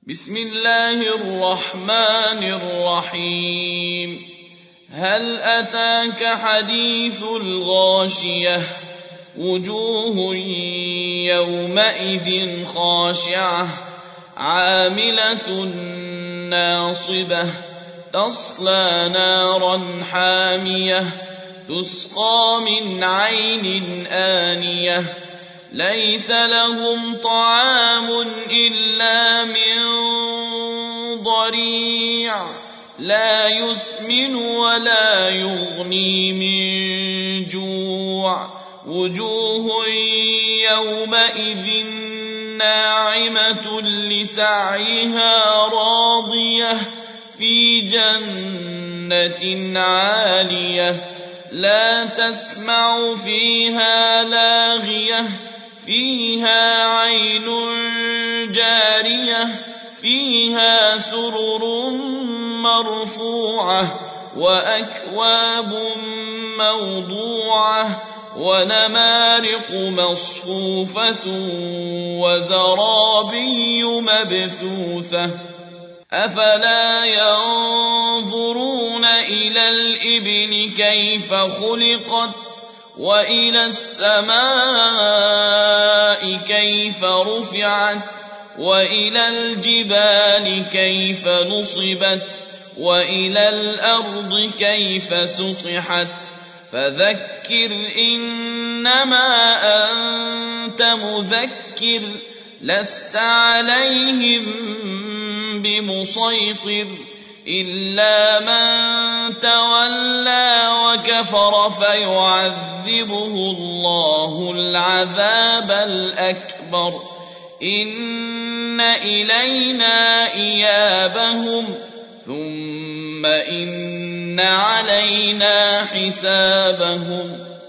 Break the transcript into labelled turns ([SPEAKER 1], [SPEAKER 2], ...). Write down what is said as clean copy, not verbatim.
[SPEAKER 1] بسم الله الرحمن الرحيم. هل أتاك حديث الغاشية؟ وجوه يومئذ خاشعة عاملة ناصبة تصلى نارا حامية تسقى من عين آنية ليس لهم طعام إلا من ضريع لا يسمن ولا يغني من جوع وجوه يومئذ ناعمة لسعيها راضية في جنة عالية لا تسمع فيها لاغية فيها عين جارية فيها سرر مرفوعة وأكواب موضوعة ونمارق مصفوفة وزرابي مبثوثة أفلا ينظرون إلى الإبل كيف خلقت وإلى السماء كيف رفعت وإلى الجبال كيف نصبت وإلى الأرض كيف سطحت فذكر إنما أنت مذكر لست عليهم بمسيطر إلا من تولى وكفر فيعذبه الله العذاب الأكبر إن إلينا إيابهم ثم إن علينا حسابهم